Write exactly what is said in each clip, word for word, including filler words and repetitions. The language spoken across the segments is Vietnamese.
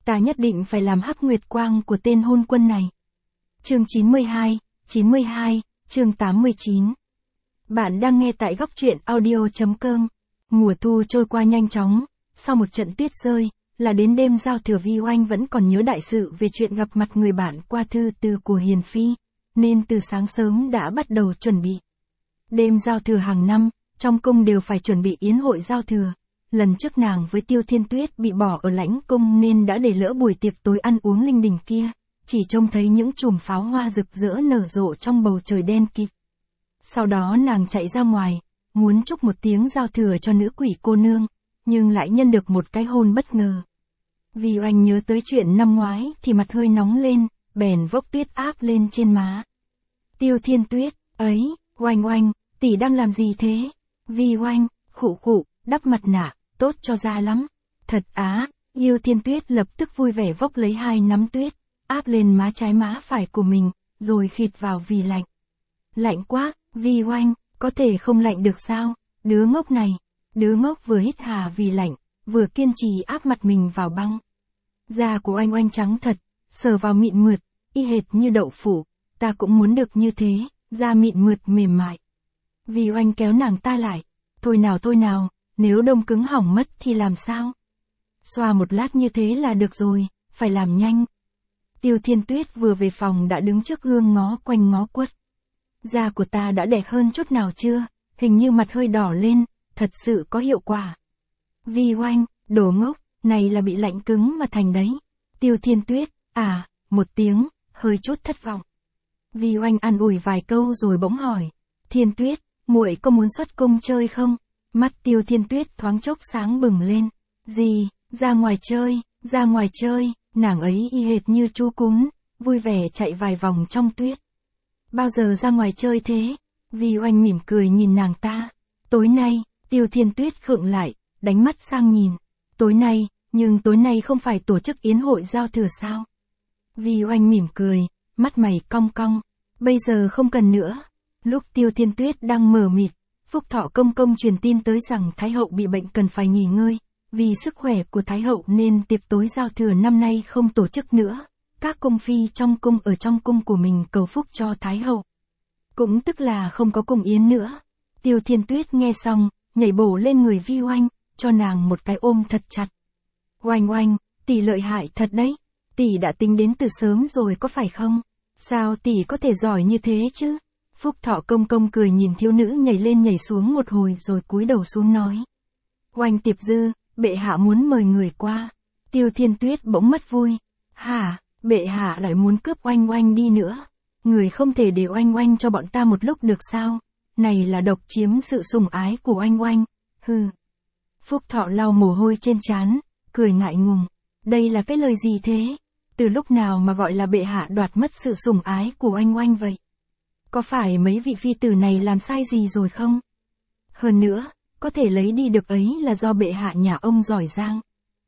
Ta nhất định phải làm hắc nguyệt quang của tên hôn quân này. Chương chín mươi hai, chín mươi hai, chương tám mươi chín. Bạn đang nghe tại góc truyện audio chấm com. Mùa thu trôi qua nhanh chóng, sau một trận tuyết rơi, là đến đêm giao thừa Vi Oanh vẫn còn nhớ đại sự về chuyện gặp mặt người bạn qua thư từ của Hiền Phi, nên từ sáng sớm đã bắt đầu chuẩn bị. Đêm giao thừa hàng năm, trong cung đều phải chuẩn bị yến hội giao thừa. Lần trước nàng với Tiêu Thiên Tuyết bị bỏ ở lãnh cung nên đã để lỡ buổi tiệc tối ăn uống linh đình kia, chỉ trông thấy những chùm pháo hoa rực rỡ nở rộ trong bầu trời đen kịt. Sau đó nàng chạy ra ngoài, muốn chúc một tiếng giao thừa cho nữ quỷ cô nương, nhưng lại nhân được một cái hôn bất ngờ. Vi Oanh nhớ tới chuyện năm ngoái thì mặt hơi nóng lên, bèn vốc tuyết áp lên trên má. Tiêu Thiên Tuyết, ấy, Oanh Oanh, tỷ đang làm gì thế? Vi Oanh, khụ khụ, đắp mặt nạ, tốt cho da lắm. Thật á, Tiêu Thiên Tuyết lập tức vui vẻ vốc lấy hai nắm tuyết, áp lên má trái má phải của mình, rồi khịt vào vì lạnh. Lạnh quá, Vi Oanh, có thể không lạnh được sao? Đứa ngốc này, đứa ngốc vừa hít hà vì lạnh, vừa kiên trì áp mặt mình vào băng. Da của Oanh Oanh trắng thật, sờ vào mịn mượt, y hệt như đậu phụ, ta cũng muốn được như thế, da mịn mượt mềm mại. Vi Oanh kéo nàng ta lại, thôi nào thôi nào, nếu đông cứng hỏng mất thì làm sao? Xoa một lát như thế là được rồi, phải làm nhanh. Tiêu Thiên Tuyết vừa về phòng đã đứng trước gương ngó quanh ngó quất. Da của ta đã đẹp hơn chút nào chưa? Hình như mặt hơi đỏ lên, thật sự có hiệu quả. Vi Oanh, đồ ngốc, này là bị lạnh cứng mà thành đấy. Tiêu Thiên Tuyết, à, một tiếng, hơi chút thất vọng. Vi Oanh an ủi vài câu rồi bỗng hỏi, Thiên Tuyết, muội có muốn xuất cung chơi không? Mắt Tiêu Thiên Tuyết thoáng chốc sáng bừng lên. Gì, ra ngoài chơi, ra ngoài chơi, nàng ấy y hệt như chú cún, vui vẻ chạy vài vòng trong tuyết. Bao giờ ra ngoài chơi thế? Vi Oanh mỉm cười nhìn nàng ta. Tối nay, Tiêu Thiên Tuyết khựng lại, đánh mắt sang nhìn. Tối nay, nhưng tối nay không phải tổ chức yến hội giao thừa sao? Vi Oanh mỉm cười, mắt mày cong cong. Bây giờ không cần nữa. Lúc Tiêu Thiên Tuyết đang mờ mịt, Phúc Thọ công công truyền tin tới rằng Thái hậu bị bệnh cần phải nghỉ ngơi. Vì sức khỏe của Thái hậu nên tiệc tối giao thừa năm nay không tổ chức nữa. Các cung phi trong cung ở trong cung của mình cầu phúc cho Thái hậu. Cũng tức là không có cung yến nữa. Tiêu Thiên Tuyết nghe xong, nhảy bổ lên người Vi Oanh, cho nàng một cái ôm thật chặt. Oanh Oanh, tỷ lợi hại thật đấy. Tỷ đã tính đến từ sớm rồi có phải không? Sao tỷ có thể giỏi như thế chứ? Phúc Thọ công công cười nhìn thiếu nữ nhảy lên nhảy xuống một hồi rồi cúi đầu xuống nói. Oanh Tiệp Dư, bệ hạ muốn mời người qua. Tiêu Thiên Tuyết bỗng mất vui. Hả, bệ hạ lại muốn cướp Oanh Oanh đi nữa. Người không thể để Oanh Oanh cho bọn ta một lúc được sao? Này là độc chiếm sự sủng ái của Oanh Oanh. Hừ. Phúc Thọ lau mồ hôi trên trán, cười ngại ngùng. Đây là cái lời gì thế? Từ lúc nào mà gọi là bệ hạ đoạt mất sự sủng ái của Oanh Oanh vậy? Có phải mấy vị phi tử này làm sai gì rồi không? Hơn nữa, có thể lấy đi được ấy là do bệ hạ nhà ông giỏi giang.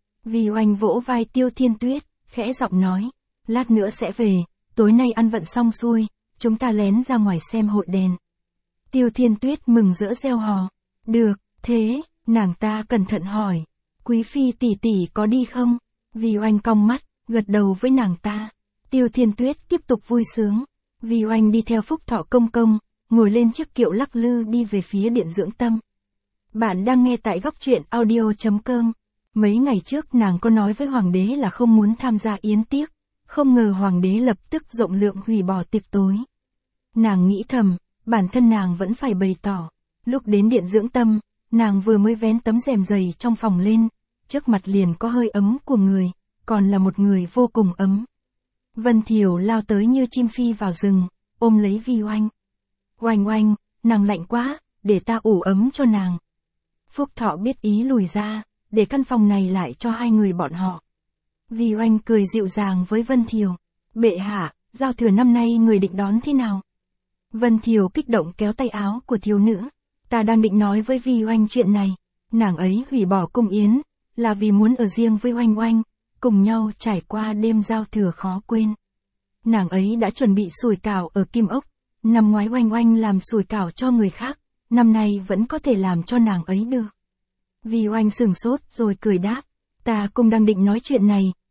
Vi Oanh vỗ vai Tiêu Thiên Tuyết, khẽ giọng nói. Lát nữa sẽ về, tối nay ăn vận xong xuôi, chúng ta lén ra ngoài xem hội đèn. Tiêu Thiên Tuyết mừng rỡ reo hò. Được, thế, nàng ta cẩn thận hỏi. Quý phi tỷ tỷ có đi không? Vi Oanh cong mắt, gật đầu với nàng ta. Tiêu Thiên Tuyết tiếp tục vui sướng. Vi Oanh đi theo Phúc Thọ công công, ngồi lên chiếc kiệu lắc lư đi về phía điện dưỡng tâm. Bạn đang nghe tại góc truyện audio chấm com. Mấy ngày trước nàng có nói với hoàng đế là không muốn tham gia yến tiệc, không ngờ hoàng đế lập tức rộng lượng hủy bỏ tiệc tối. Nàng nghĩ thầm, bản thân nàng vẫn phải bày tỏ. Lúc đến điện dưỡng tâm, nàng vừa mới vén tấm rèm dày trong phòng lên, trước mặt liền có hơi ấm của người, còn là một người vô cùng ấm. Vân Thiều lao tới như chim phi vào rừng, ôm lấy Vi Oanh. Oanh Oanh, nàng lạnh quá, để ta ủ ấm cho nàng. Phúc Thọ biết ý lùi ra, để căn phòng này lại cho hai người bọn họ. Vi Oanh cười dịu dàng với Vân Thiều. Bệ hạ, giao thừa năm nay người định đón thế nào? Vân Thiều kích động kéo tay áo của thiếu nữ. Ta đang định nói với Vi Oanh chuyện này. Nàng ấy hủy bỏ cung yến, là vì muốn ở riêng với Oanh Oanh, cùng nhau trải qua đêm giao thừa khó quên. Nàng ấy đã chuẩn bị sủi cảo ở Kim Ốc. Năm ngoái Oanh Oanh làm sủi cảo cho người khác, năm nay vẫn có thể làm cho nàng ấy được. Vi Oanh sửng sốt rồi cười đáp. Ta cũng đang định nói chuyện này,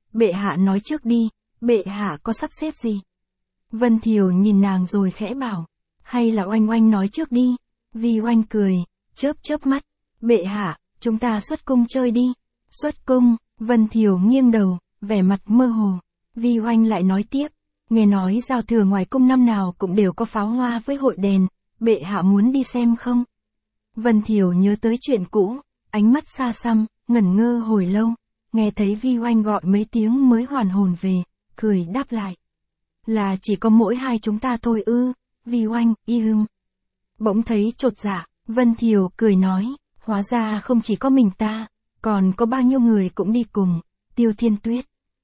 bệ hạ nói trước đi, bệ hạ có sắp xếp gì? Vân Thiều nhìn nàng rồi khẽ bảo, hay là Oanh Oanh nói trước đi? Vi Oanh cười, chớp chớp mắt, bệ hạ, chúng ta xuất cung chơi đi. Xuất cung, Vân Thiều nghiêng đầu, vẻ mặt mơ hồ. Vi Oanh lại nói tiếp, nghe nói giao thừa ngoài cung năm nào cũng đều có pháo hoa với hội đèn, bệ hạ muốn đi xem không? Vân Thiều nhớ tới chuyện cũ, ánh mắt xa xăm, ngẩn ngơ hồi lâu, nghe thấy Vi Oanh gọi mấy tiếng mới hoàn hồn về, cười đáp lại. Là chỉ có mỗi hai chúng ta thôi ư? Vi Oanh, y hưng. Bỗng thấy chột dạ, Vân Thiều cười nói, hóa ra không chỉ có mình ta, còn có bao nhiêu người cũng đi cùng. Tiêu Thiên Tuyết.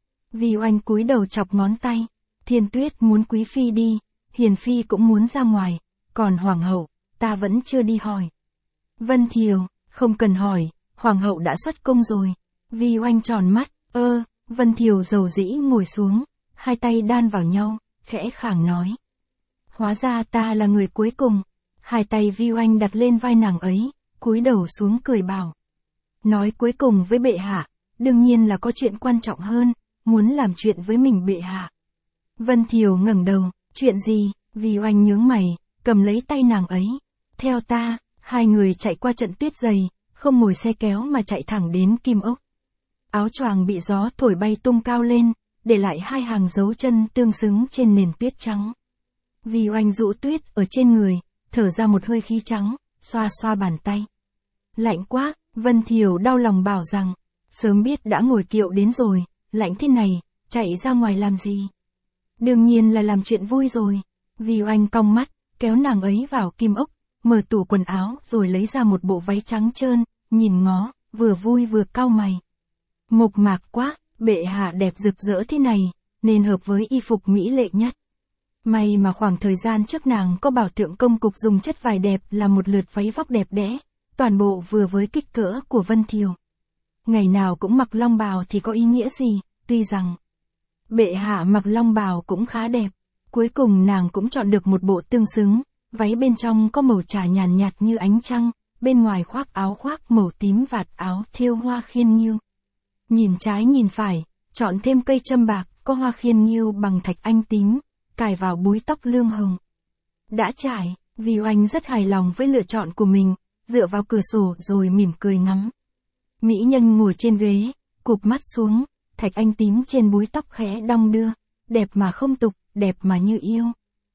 Vi Oanh cúi đầu chọc ngón tay, Thiên Tuyết muốn Quý Phi đi, Hiền Phi cũng muốn ra ngoài, còn Hoàng hậu, ta vẫn chưa đi hỏi. Vân Thiều, không cần hỏi, Hoàng hậu đã xuất cung rồi. Vi Oanh tròn mắt, ơ, Vân Thiều dầu dĩ ngồi xuống, hai tay đan vào nhau, khẽ khàng nói. Hóa ra ta là người cuối cùng. Hai tay Vi Oanh đặt lên vai nàng ấy, cúi đầu xuống cười bảo. Nói cuối cùng với bệ hạ, đương nhiên là có chuyện quan trọng hơn, muốn làm chuyện với mình bệ hạ. Vân Thiều ngẩng đầu, chuyện gì? Vi Oanh nhướng mày, cầm lấy tay nàng ấy. Theo ta, hai người chạy qua trận tuyết dày, không ngồi xe kéo mà chạy thẳng đến Kim Ốc. Áo choàng bị gió thổi bay tung cao lên, để lại hai hàng dấu chân tương xứng trên nền tuyết trắng. Vi Oanh rũ tuyết ở trên người, thở ra một hơi khí trắng, xoa xoa bàn tay. Lạnh quá, Vân Thiều đau lòng bảo rằng, sớm biết đã ngồi kiệu đến rồi, lạnh thế này, chạy ra ngoài làm gì? Đương nhiên là làm chuyện vui rồi. Vi Oanh cong mắt, kéo nàng ấy vào Kim Ốc, mở tủ quần áo rồi lấy ra một bộ váy trắng trơn, nhìn ngó, vừa vui vừa cau mày. Mộc mạc quá, bệ hạ đẹp rực rỡ thế này, nên hợp với y phục mỹ lệ nhất. May mà khoảng thời gian trước nàng có bảo thượng công cục dùng chất vải đẹp làm một lượt váy vóc đẹp đẽ, toàn bộ vừa với kích cỡ của Vân Thiều. Ngày nào cũng mặc long bào thì có ý nghĩa gì, tuy rằng bệ hạ mặc long bào cũng khá đẹp. Cuối cùng nàng cũng chọn được một bộ tương xứng, váy bên trong có màu trà nhàn nhạt như ánh trăng, bên ngoài khoác áo khoác màu tím vạt áo thêu hoa khiên nghiêu. Nhìn trái nhìn phải, chọn thêm cây châm bạc, có hoa khiên nghiêu bằng thạch anh tím, cài vào búi tóc lương hồng. Đã trải, Vi Oanh rất hài lòng với lựa chọn của mình, dựa vào cửa sổ rồi mỉm cười ngắm. Mỹ nhân ngồi trên ghế, cụp mắt xuống, thạch anh tím trên búi tóc khẽ đong đưa, đẹp mà không tục, đẹp mà như yêu.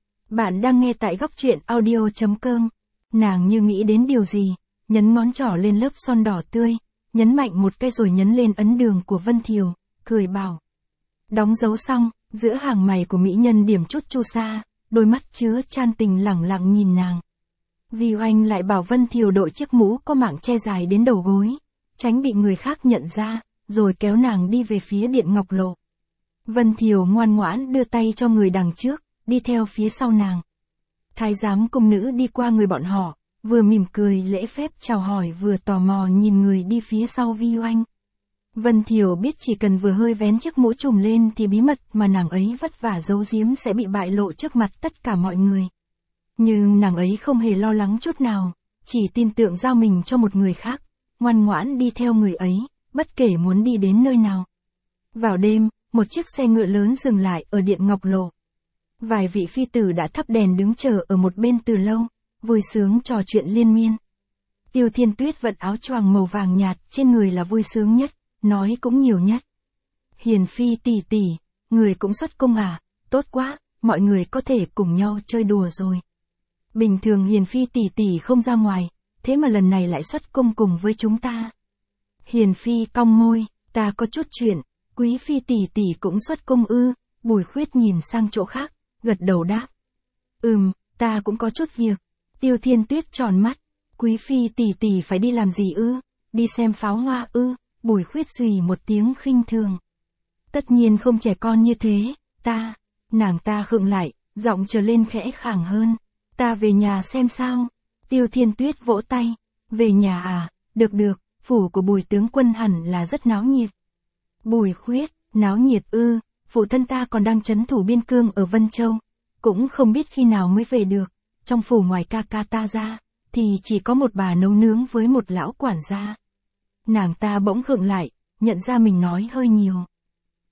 Bạn đang nghe tại góc truyện audio chấm com. Nàng như nghĩ đến điều gì, nhấn ngón trỏ lên lớp son đỏ tươi, nhấn mạnh một cái rồi nhấn lên ấn đường của Vân Thiều, cười bảo. Đóng dấu xong, giữa hàng mày của mỹ nhân điểm chút chu sa, đôi mắt chứa chan tình lẳng lặng nhìn nàng. Vi Oanh lại bảo Vân Thiều đội chiếc mũ có mảng che dài đến đầu gối, tránh bị người khác nhận ra, rồi kéo nàng đi về phía Điện Ngọc Lộ. Vân Thiều ngoan ngoãn đưa tay cho người đằng trước, đi theo phía sau nàng. Thái giám cung nữ đi qua người bọn họ, vừa mỉm cười lễ phép chào hỏi vừa tò mò nhìn người đi phía sau Vi Oanh. Vân Thiều biết chỉ cần vừa hơi vén chiếc mũ trùm lên thì bí mật mà nàng ấy vất vả giấu giếm sẽ bị bại lộ trước mặt tất cả mọi người. Nhưng nàng ấy không hề lo lắng chút nào, chỉ tin tưởng giao mình cho một người khác, ngoan ngoãn đi theo người ấy, bất kể muốn đi đến nơi nào. Vào đêm, một chiếc xe ngựa lớn dừng lại ở Điện Ngọc Lộ. Vài vị phi tử đã thắp đèn đứng chờ ở một bên từ lâu, vui sướng trò chuyện liên miên. Tiêu Thiên Tuyết vận áo choàng màu vàng nhạt, trên người là vui sướng nhất, nói cũng nhiều nhất. Hiền Phi tỷ tỷ, người cũng xuất cung à, tốt quá, mọi người có thể cùng nhau chơi đùa rồi. Bình thường Hiền Phi tỷ tỷ không ra ngoài, thế mà lần này lại xuất cung cùng với chúng ta. Hiền Phi cong môi, ta có chút chuyện, Quý Phi tỷ tỷ cũng xuất cung ư? Bùi Khuyết nhìn sang chỗ khác, gật đầu đáp. Ừm, ta cũng có chút việc. Tiêu Thiên Tuyết tròn mắt, Quý Phi tỷ tỷ phải đi làm gì ư? Đi xem pháo hoa ư? Bùi Khuyết xùy một tiếng khinh thường. Tất nhiên không trẻ con như thế, ta, nàng ta khựng lại, giọng trở lên khẽ khàng hơn. Ta về nhà xem sao. Tiêu Thiên Tuyết vỗ tay, về nhà à, được được, phủ của Bùi tướng quân hẳn là rất náo nhiệt. Bùi Khuyết, náo nhiệt ư, phụ thân ta còn đang trấn thủ biên cương ở Vân Châu, cũng không biết khi nào mới về được, trong phủ ngoài ca ca ta ra, thì chỉ có một bà nấu nướng với một lão quản gia. Nàng ta bỗng khựng lại, nhận ra mình nói hơi nhiều.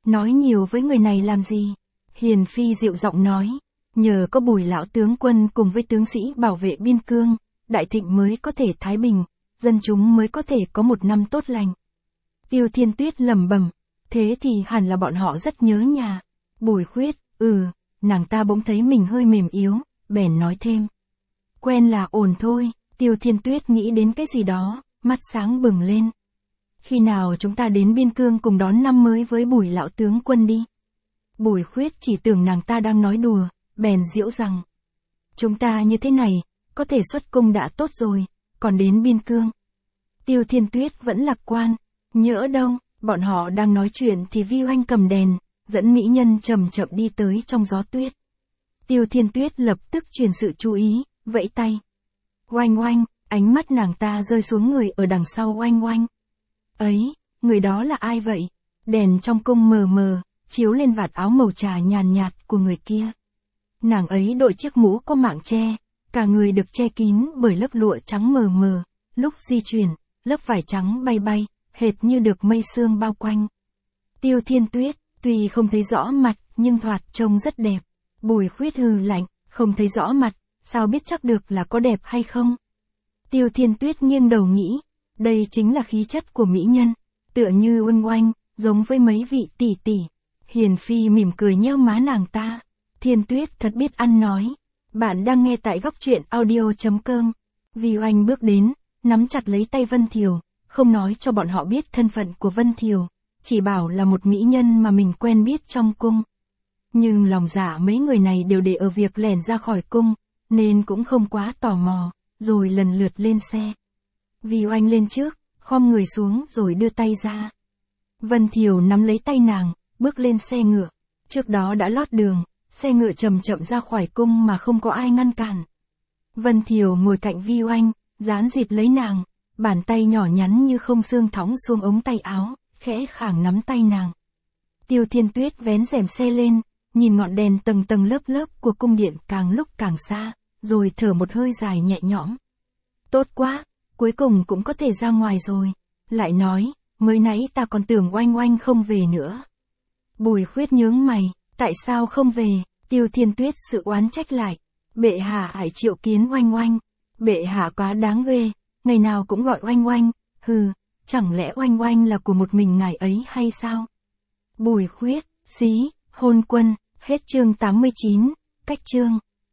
Nói nhiều với người này làm gì? Hiền phi dịu giọng nói. Nhờ có Bùi lão tướng quân cùng với tướng sĩ bảo vệ biên cương, đại thịnh mới có thể thái bình, dân chúng mới có thể có một năm tốt lành. Tiêu Thiên Tuyết lẩm bẩm, thế thì hẳn là bọn họ rất nhớ nhà. Bùi Khuyết, ừ, nàng ta bỗng thấy mình hơi mềm yếu, bèn nói thêm. Quen là ổn thôi, Tiêu Thiên Tuyết nghĩ đến cái gì đó, mắt sáng bừng lên. Khi nào chúng ta đến biên cương cùng đón năm mới với Bùi lão tướng quân đi? Bùi Khuyết chỉ tưởng nàng ta đang nói đùa, bèn giễu rằng. Chúng ta như thế này, có thể xuất cung đã tốt rồi, còn đến biên cương. Tiêu Thiên Tuyết vẫn lạc quan, nhỡ đâu, bọn họ đang nói chuyện thì Vi Oanh cầm đèn, dẫn mỹ nhân chậm chậm đi tới trong gió tuyết. Tiêu Thiên Tuyết lập tức truyền sự chú ý, vẫy tay. Oanh oanh, ánh mắt nàng ta rơi xuống người ở đằng sau oanh oanh. Ấy, người đó là ai vậy? Đèn trong cung mờ mờ, chiếu lên vạt áo màu trà nhàn nhạt của người kia. Nàng ấy đội chiếc mũ có mảng che, cả người được che kín bởi lớp lụa trắng mờ mờ, lúc di chuyển, lớp vải trắng bay bay, hệt như được mây sương bao quanh. Tiêu Thiên Tuyết, tuy không thấy rõ mặt, nhưng thoạt trông rất đẹp. Bùi Khuyết hừ lạnh, không thấy rõ mặt, sao biết chắc được là có đẹp hay không? Tiêu Thiên Tuyết nghiêng đầu nghĩ, đây chính là khí chất của mỹ nhân, tựa như oanh oanh, giống với mấy vị tỷ tỷ. Hiền phi mỉm cười nheo má nàng ta. Thiên Tuyết thật biết ăn nói. Bạn đang nghe tại góc truyện audio chấm com. Vi Oanh bước đến, nắm chặt lấy tay Vân Thiều, không nói cho bọn họ biết thân phận của Vân Thiều, chỉ bảo là một mỹ nhân mà mình quen biết trong cung. Nhưng lòng dạ mấy người này đều để ở việc lẻn ra khỏi cung, nên cũng không quá tò mò, rồi lần lượt lên xe. Vi Oanh lên trước, khom người xuống rồi đưa tay ra. Vân Thiều nắm lấy tay nàng, bước lên xe ngựa. Trước đó đã lót đường, xe ngựa chậm chậm ra khỏi cung mà không có ai ngăn cản. Vân Thiều ngồi cạnh Vi Oanh, dán dịt lấy nàng, bàn tay nhỏ nhắn như không xương thõng xuống ống tay áo, khẽ khàng nắm tay nàng. Tiêu Thiên Tuyết vén rèm xe lên, nhìn ngọn đèn tầng tầng lớp lớp của cung điện càng lúc càng xa, rồi thở một hơi dài nhẹ nhõm. Tốt quá, cuối cùng cũng có thể ra ngoài rồi. Lại nói, mới nãy ta còn tưởng Oanh Oanh không về nữa. Bùi Khuyết nhướng mày, tại sao không về? Tiêu Thiên Tuyết sự oán trách lại. Bệ hạ hãy triệu kiến Oanh Oanh. Bệ hạ quá đáng ghê, ngày nào cũng gọi Oanh Oanh, hừ, chẳng lẽ Oanh Oanh là của một mình ngài ấy hay sao? Bùi Khuyết, xí, hôn quân, hết chương tám mươi chín, cách chương.